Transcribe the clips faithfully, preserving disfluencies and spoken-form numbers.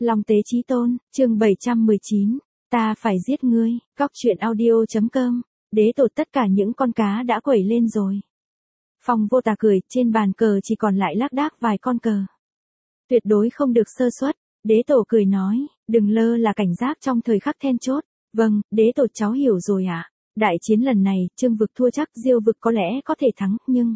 Long Tế Chí Tôn, chương bảy trăm mười chín, ta phải giết ngươi, cóc truyện audio.com, đế tột tất cả những con cá đã quẩy lên rồi. Phong Vô Tà cười, trên bàn cờ chỉ còn lại lác đác vài con cờ. Tuyệt đối không được sơ suất, đế tổ cười nói, đừng lơ là cảnh giác trong thời khắc then chốt. Vâng, đế tổ cháu hiểu rồi ạ. À? Đại chiến lần này, Trương vực thua chắc, Diêu vực có lẽ có thể thắng, nhưng...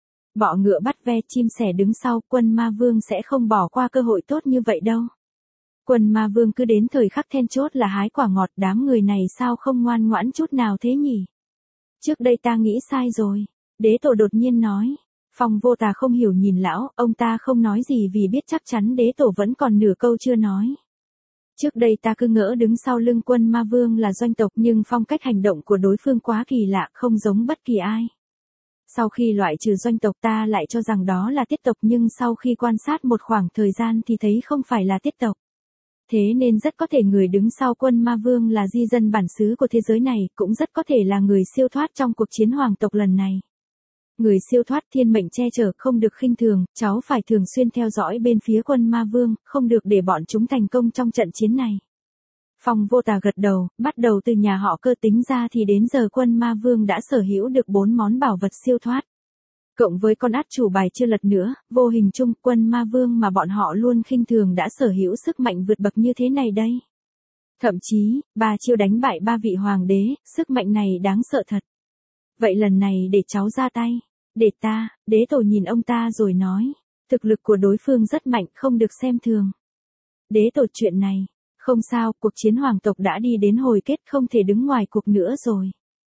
Bọ ngựa bắt ve, chim sẻ đứng sau, quân ma vương sẽ không bỏ qua cơ hội tốt như vậy đâu. Quân ma vương cứ đến thời khắc then chốt là hái quả ngọt, đám người này sao không ngoan ngoãn chút nào thế nhỉ? Trước đây ta nghĩ sai rồi. Đế tổ đột nhiên nói. Phong Vô Tà không hiểu nhìn lão, ông ta không nói gì vì biết chắc chắn đế tổ vẫn còn nửa câu chưa nói. Trước đây ta cứ ngỡ đứng sau lưng quân ma vương là doanh tộc, nhưng phong cách hành động của đối phương quá kỳ lạ, không giống bất kỳ ai. Sau khi loại trừ doanh tộc ta lại cho rằng đó là tiết tộc, nhưng sau khi quan sát một khoảng thời gian thì thấy không phải là tiết tộc. Thế nên rất có thể người đứng sau quân ma vương là di dân bản xứ của thế giới này, cũng rất có thể là người siêu thoát trong cuộc chiến hoàng tộc lần này. Người siêu thoát thiên mệnh che chở không được khinh thường, cháu phải thường xuyên theo dõi bên phía quân ma vương, không được để bọn chúng thành công trong trận chiến này. Phong Vô Tà gật đầu, bắt đầu từ nhà họ Cơ tính ra thì đến giờ quân ma vương đã sở hữu được bốn món bảo vật siêu thoát. Cộng với con át chủ bài chưa lật nữa, vô hình chung quân ma vương mà bọn họ luôn khinh thường đã sở hữu sức mạnh vượt bậc như thế này đây. Thậm chí, ba chiêu đánh bại ba vị hoàng đế, sức mạnh này đáng sợ thật. Vậy lần này để cháu ra tay. Để ta, đế tổ nhìn ông ta rồi nói. Thực lực của đối phương rất mạnh, không được xem thường. Đế tổ chuyện này. Không sao, cuộc chiến hoàng tộc đã đi đến hồi kết, không thể đứng ngoài cuộc nữa rồi.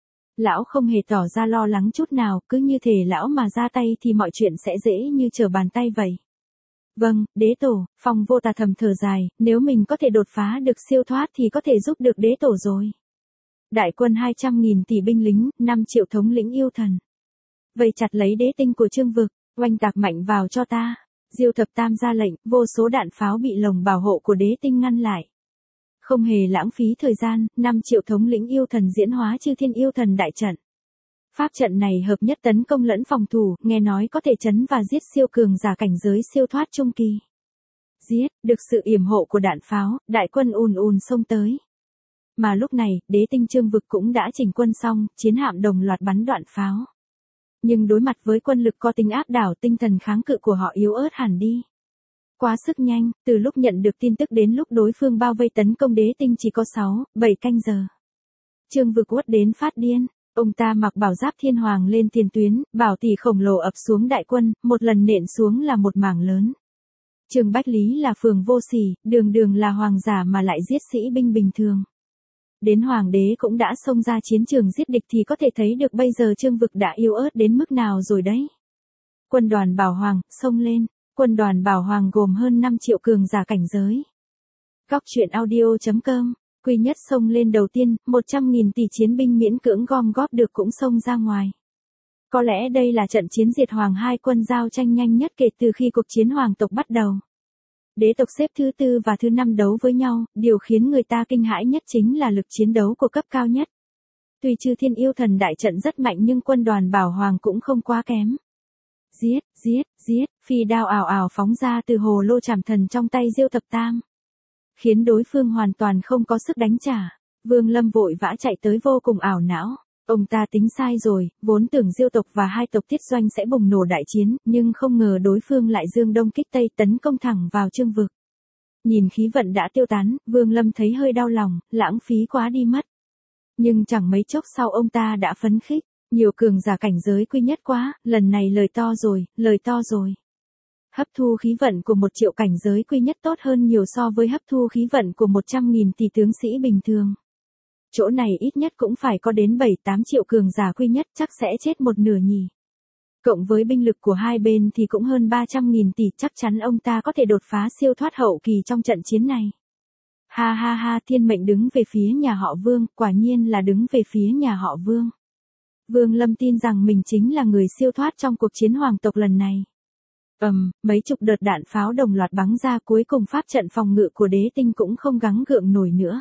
Lão không hề tỏ ra lo lắng chút nào, cứ như thể lão mà ra tay thì mọi chuyện sẽ dễ như trở bàn tay vậy. Vâng, đế tổ, Phong Vô Tà thầm thở dài, nếu mình có thể đột phá được siêu thoát thì có thể giúp được đế tổ rồi. Đại quân hai trăm nghìn tỷ binh lính, năm triệu thống lĩnh yêu thần. Vây chặt lấy đế tinh của Trương vực, oanh tạc mạnh vào cho ta. Diêu Thập Tam ra lệnh, vô số đạn pháo bị lồng bảo hộ của đế tinh ngăn lại. Không hề lãng phí thời gian, năm triệu thống lĩnh yêu thần diễn hóa chư thiên yêu thần đại trận. Pháp trận này hợp nhất tấn công lẫn phòng thủ, nghe nói có thể chấn và giết siêu cường giả cảnh giới siêu thoát trung kỳ. Giết, được sự yểm hộ của đạn pháo, đại quân ùn ùn xông tới. Mà lúc này, đế tinh Trương vực cũng đã chỉnh quân xong, chiến hạm đồng loạt bắn đạn pháo. Nhưng đối mặt với quân lực có tính áp đảo, tinh thần kháng cự của họ yếu ớt hẳn đi. Quá sức nhanh, từ lúc nhận được tin tức đến lúc đối phương bao vây tấn công đế tinh chỉ có sáu, bảy canh giờ. Trương vực quất đến phát điên, ông ta mặc bảo giáp thiên hoàng lên tiền tuyến, bảo tỷ khổng lồ ập xuống đại quân, một lần nện xuống là một mảng lớn. Trương Bách Lý là phường vô sỉ, đường đường là hoàng giả mà lại giết sĩ binh bình thường. Đến hoàng đế cũng đã xông ra chiến trường giết địch thì có thể thấy được bây giờ Trương vực đã yếu ớt đến mức nào rồi đấy. Quân đoàn Bảo Hoàng, xông lên. Quân đoàn Bảo Hoàng gồm hơn năm triệu cường giả cảnh giới. Cóc truyện audio.com, quy nhất xông lên đầu tiên, một trăm nghìn tỷ chiến binh miễn cưỡng gom góp được cũng xông ra ngoài. Có lẽ đây là trận chiến diệt hoàng hai quân giao tranh nhanh nhất kể từ khi cuộc chiến hoàng tộc bắt đầu. Đế tộc xếp thứ tư và thứ năm đấu với nhau, điều khiến người ta kinh hãi nhất chính là lực chiến đấu của cấp cao nhất. Tuy chư thiên yêu thần đại trận rất mạnh nhưng quân đoàn Bảo Hoàng cũng không quá kém. Giết, giết, giết, phi đao ảo ảo phóng ra từ hồ lô trảm thần trong tay Diêu Thập Tam. Khiến đối phương hoàn toàn không có sức đánh trả. Vương Lâm vội vã chạy tới vô cùng ảo não. Ông ta tính sai rồi, vốn tưởng Diêu tộc và hai tộc Tiết Doanh sẽ bùng nổ đại chiến, nhưng không ngờ đối phương lại dương đông kích tây tấn công thẳng vào Trương vực. Nhìn khí vận đã tiêu tán, Vương Lâm thấy hơi đau lòng, lãng phí quá đi mất. Nhưng chẳng mấy chốc sau ông ta đã phấn khích. Nhiều cường giả cảnh giới quy nhất quá, lần này lời to rồi, lời to rồi. Hấp thu khí vận của một triệu cảnh giới quy nhất tốt hơn nhiều so với hấp thu khí vận của một trăm nghìn tỷ tướng sĩ bình thường. Chỗ này ít nhất cũng phải có đến bảy tám triệu cường giả quy nhất, chắc sẽ chết một nửa nhỉ. Cộng với binh lực của hai bên thì cũng hơn ba trăm nghìn tỷ, chắc chắn ông ta có thể đột phá siêu thoát hậu kỳ trong trận chiến này. Ha ha ha, thiên mệnh đứng về phía nhà họ Vương, quả nhiên là đứng về phía nhà họ Vương. Vương Lâm tin rằng mình chính là người siêu thoát trong cuộc chiến hoàng tộc lần này. Ầm, um, mấy chục đợt đạn pháo đồng loạt bắn ra, cuối cùng pháp trận phòng ngự của đế tinh cũng không gắng gượng nổi nữa.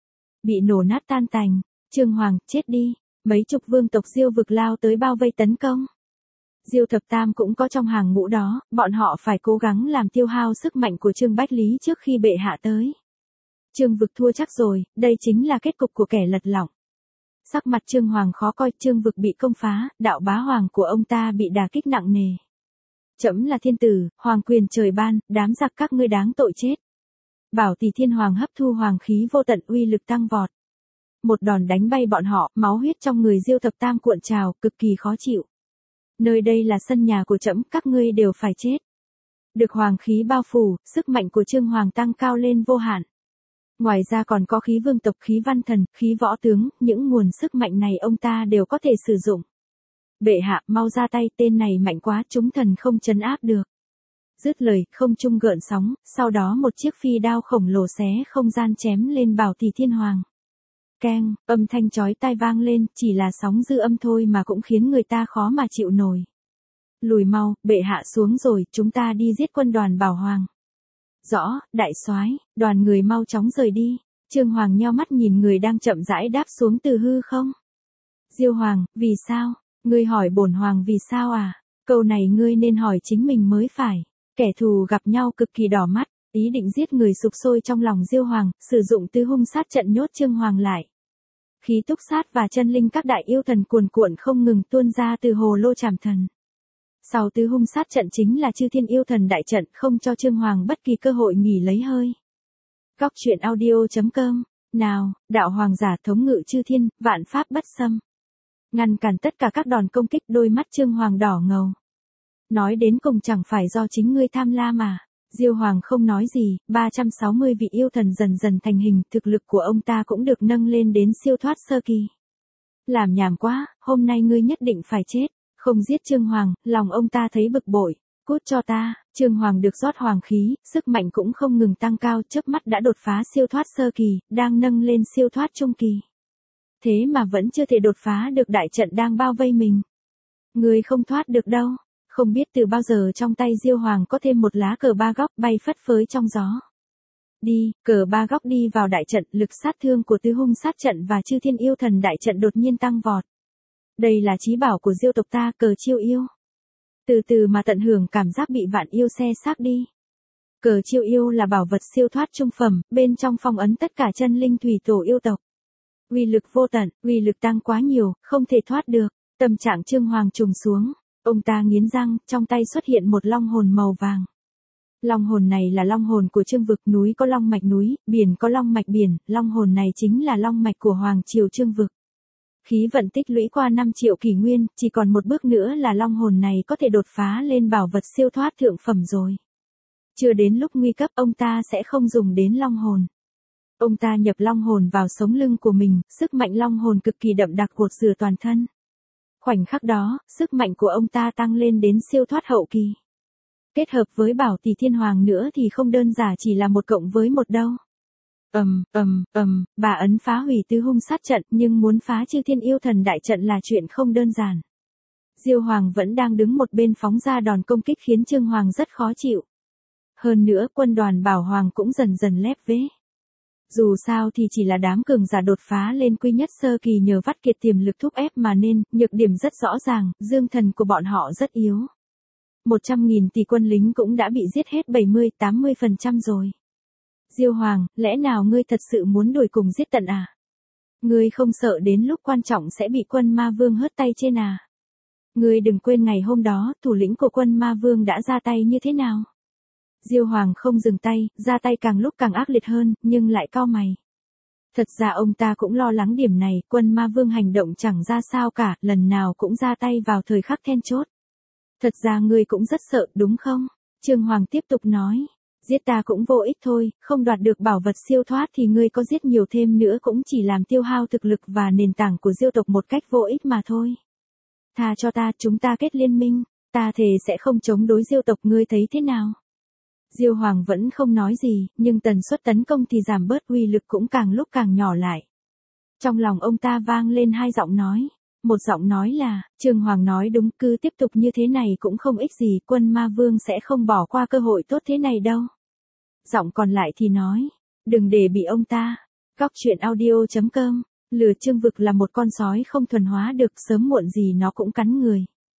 Bị nổ nát tan tành, Trương Hoàng, chết đi, mấy chục vương tộc Diêu vực lao tới bao vây tấn công. Diêu Thập Tam cũng có trong hàng ngũ đó, bọn họ phải cố gắng làm tiêu hao sức mạnh của Trương Bách Lý trước khi bệ hạ tới. Trương Vực thua chắc rồi, đây chính là kết cục của kẻ lật lọng. Sắc mặt Trương Hoàng khó coi, Trương Vực bị công phá, đạo bá hoàng của ông ta bị đả kích nặng nề. Trẫm là thiên tử, hoàng quyền trời ban, đám giặc các ngươi đáng tội chết. Bảo Tỷ Thiên Hoàng hấp thu hoàng khí vô tận, uy lực tăng vọt. Một đòn đánh bay bọn họ, máu huyết trong người Diêu Thập Tam cuộn trào, cực kỳ khó chịu. Nơi đây là sân nhà của trẫm, các ngươi đều phải chết. Được hoàng khí bao phủ, sức mạnh của Trương Hoàng tăng cao lên vô hạn. Ngoài ra còn có khí vương tộc, khí văn thần, khí võ tướng, những nguồn sức mạnh này ông ta đều có thể sử dụng. Bệ hạ, mau ra tay, tên này mạnh quá, chúng thần không trấn áp được. Dứt lời, không trung gợn sóng, sau đó một chiếc phi đao khổng lồ xé không gian chém lên Bảo Tỷ Thiên Hoàng. Keng, âm thanh chói tai vang lên, chỉ là sóng dư âm thôi mà cũng khiến người ta khó mà chịu nổi. Lùi mau, bệ hạ xuống rồi, chúng ta đi giết quân đoàn Bảo Hoàng. Rõ, đại soái, đoàn người mau chóng rời đi. Trương Hoàng nheo mắt nhìn người đang chậm rãi đáp xuống từ hư không. Diêu Hoàng, vì sao? Ngươi hỏi bổn hoàng vì sao à? Câu này ngươi nên hỏi chính mình mới phải. Kẻ thù gặp nhau cực kỳ đỏ mắt, ý định giết người sục sôi trong lòng Diêu Hoàng, sử dụng tứ hung sát trận nhốt Trương Hoàng lại. Khí túc sát và chân linh các đại yêu thần cuồn cuộn không ngừng tuôn ra từ hồ lô trảm thần. Sau tứ hung sát trận chính là chư thiên yêu thần đại trận, không cho Trương Hoàng bất kỳ cơ hội nghỉ lấy hơi. Góc truyện audio chấm com, nào, đạo hoàng giả thống ngự chư thiên, vạn pháp bất xâm. Ngăn cản tất cả các đòn công kích, đôi mắt Trương Hoàng đỏ ngầu. Nói đến cùng chẳng phải do chính ngươi tham lam mà. Diêu Hoàng không nói gì, ba trăm sáu mươi vị yêu thần dần dần thành hình, thực lực của ông ta cũng được nâng lên đến siêu thoát sơ kỳ. Làm nhảm quá, hôm nay ngươi nhất định phải chết. Không giết Trương Hoàng, lòng ông ta thấy bực bội. Cút cho ta, Trương Hoàng được rót hoàng khí, sức mạnh cũng không ngừng tăng cao, chớp mắt đã đột phá siêu thoát sơ kỳ, đang nâng lên siêu thoát trung kỳ. Thế mà vẫn chưa thể đột phá được đại trận đang bao vây mình. Ngươi không thoát được đâu. Không biết từ bao giờ trong tay Diêu Hoàng có thêm một lá cờ ba góc bay phất phới trong gió. Đi, cờ ba góc đi vào đại trận, lực sát thương của tứ hung sát trận và chư thiên yêu thần đại trận đột nhiên tăng vọt. Đây là chí bảo của Diêu tộc ta, cờ chiêu yêu. Từ từ mà tận hưởng cảm giác bị vạn yêu xe xác đi. Cờ chiêu yêu là bảo vật siêu thoát trung phẩm, bên trong phong ấn tất cả chân linh thủy tổ yêu tộc. Uy lực vô tận, uy lực tăng quá nhiều, không thể thoát được. Tâm trạng Trương Hoàng trùng xuống. Ông ta nghiến răng, trong tay xuất hiện một long hồn màu vàng. Long hồn này là long hồn của Trương Vực, núi có long mạch núi, biển có long mạch biển, long hồn này chính là long mạch của Hoàng triều Trương Vực. Khí vận tích lũy qua năm triệu kỷ nguyên, chỉ còn một bước nữa là long hồn này có thể đột phá lên bảo vật siêu thoát thượng phẩm rồi. Chưa đến lúc nguy cấp ông ta sẽ không dùng đến long hồn. Ông ta nhập long hồn vào sống lưng của mình, sức mạnh long hồn cực kỳ đậm đặc cột rửa toàn thân. Khoảnh khắc đó, sức mạnh của ông ta tăng lên đến siêu thoát hậu kỳ. Kết hợp với Bảo Tỷ Thiên Hoàng nữa thì không đơn giản chỉ là một cộng với một đâu. Ầm, ầm, ầm, bà ấn phá hủy tứ hung sát trận, nhưng muốn phá chư thiên yêu thần đại trận là chuyện không đơn giản. Diêu Hoàng vẫn đang đứng một bên phóng ra đòn công kích khiến Trương Hoàng rất khó chịu. Hơn nữa quân đoàn Bảo Hoàng cũng dần dần lép vế. Dù sao thì chỉ là đám cường giả đột phá lên quy nhất sơ kỳ nhờ vắt kiệt tiềm lực thúc ép mà nên, nhược điểm rất rõ ràng, dương thần của bọn họ rất yếu. một trăm nghìn tỷ quân lính cũng đã bị giết hết bảy mươi đến tám mươi phần trăm rồi. Diêu Hoàng, lẽ nào ngươi thật sự muốn đuổi cùng giết tận à? Ngươi không sợ đến lúc quan trọng sẽ bị quân ma vương hớt tay trên à? Ngươi đừng quên ngày hôm đó, thủ lĩnh của quân ma vương đã ra tay như thế nào? Diêu Hoàng không dừng tay, ra tay càng lúc càng ác liệt hơn, nhưng lại cau mày. Thật ra ông ta cũng lo lắng điểm này, quân ma vương hành động chẳng ra sao cả, lần nào cũng ra tay vào thời khắc then chốt. Thật ra ngươi cũng rất sợ, đúng không? Trương Hoàng tiếp tục nói. Giết ta cũng vô ích thôi, không đoạt được bảo vật siêu thoát thì ngươi có giết nhiều thêm nữa cũng chỉ làm tiêu hao thực lực và nền tảng của Diêu tộc một cách vô ích mà thôi. Tha cho ta, chúng ta kết liên minh, ta thề sẽ không chống đối Diêu tộc, ngươi thấy thế nào? Diêu Hoàng vẫn không nói gì, nhưng tần suất tấn công thì giảm bớt, uy lực cũng càng lúc càng nhỏ lại. Trong lòng ông ta vang lên hai giọng nói. Một giọng nói là, Trương Hoàng nói đúng, cứ tiếp tục như thế này cũng không ích gì, quân ma vương sẽ không bỏ qua cơ hội tốt thế này đâu. Giọng còn lại thì nói, đừng để bị ông ta. Góc truyện audio chấm com, lừa Trương Vực là một con sói không thuần hóa được, sớm muộn gì nó cũng cắn người.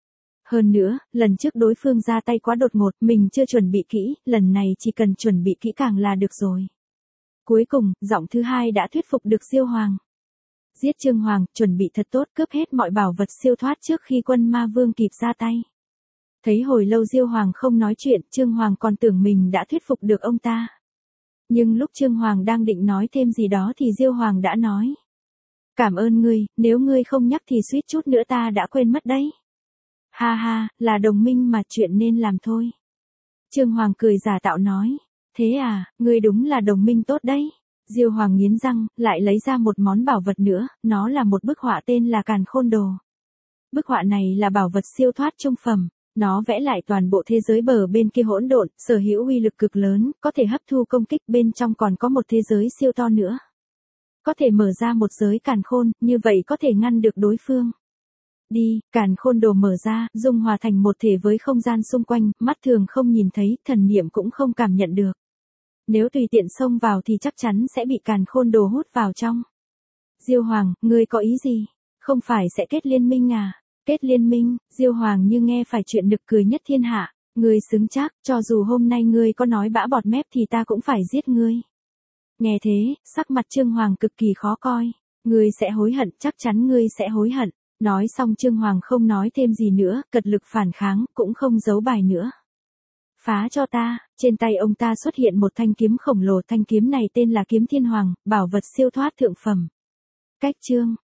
Hơn nữa, lần trước đối phương ra tay quá đột ngột, mình chưa chuẩn bị kỹ, lần này chỉ cần chuẩn bị kỹ càng là được rồi. Cuối cùng, giọng thứ hai đã thuyết phục được Diêu Hoàng. Giết Trương Hoàng, chuẩn bị thật tốt, cướp hết mọi bảo vật siêu thoát trước khi quân ma vương kịp ra tay. Thấy hồi lâu Diêu Hoàng không nói chuyện, Trương Hoàng còn tưởng mình đã thuyết phục được ông ta. Nhưng lúc Trương Hoàng đang định nói thêm gì đó thì Diêu Hoàng đã nói. Cảm ơn ngươi, nếu ngươi không nhắc thì suýt chút nữa ta đã quên mất đấy. Ha ha, là đồng minh mà, chuyện nên làm thôi. Trương Hoàng cười giả tạo nói. Thế à, ngươi đúng là đồng minh tốt đấy. Diêu Hoàng nghiến răng, lại lấy ra một món bảo vật nữa, nó là một bức họa tên là Càn Khôn Đồ. Bức họa này là bảo vật siêu thoát trung phẩm, nó vẽ lại toàn bộ thế giới bờ bên kia hỗn độn, sở hữu uy lực cực lớn, có thể hấp thu công kích, bên trong còn có một thế giới siêu to nữa. Có thể mở ra một giới càn khôn, như vậy có thể ngăn được đối phương. Đi, Càn Khôn Đồ mở ra, dung hòa thành một thể với không gian xung quanh, mắt thường không nhìn thấy, thần niệm cũng không cảm nhận được. Nếu tùy tiện xông vào thì chắc chắn sẽ bị Càn Khôn Đồ hút vào trong. Diêu Hoàng, ngươi có ý gì? Không phải sẽ kết liên minh à? Kết liên minh? Diêu Hoàng như nghe phải chuyện nực cười nhất thiên hạ. Ngươi xứng chắc, cho dù hôm nay ngươi có nói bã bọt mép thì ta cũng phải giết ngươi. Nghe thế, sắc mặt Trương Hoàng cực kỳ khó coi. Ngươi sẽ hối hận, chắc chắn ngươi sẽ hối hận. Nói xong Trương Hoàng không nói thêm gì nữa, cật lực phản kháng, cũng không giấu bài nữa. Phá cho ta, trên tay ông ta xuất hiện một thanh kiếm khổng lồ, thanh kiếm này tên là Kiếm Thiên Hoàng, bảo vật siêu thoát thượng phẩm. Cách chương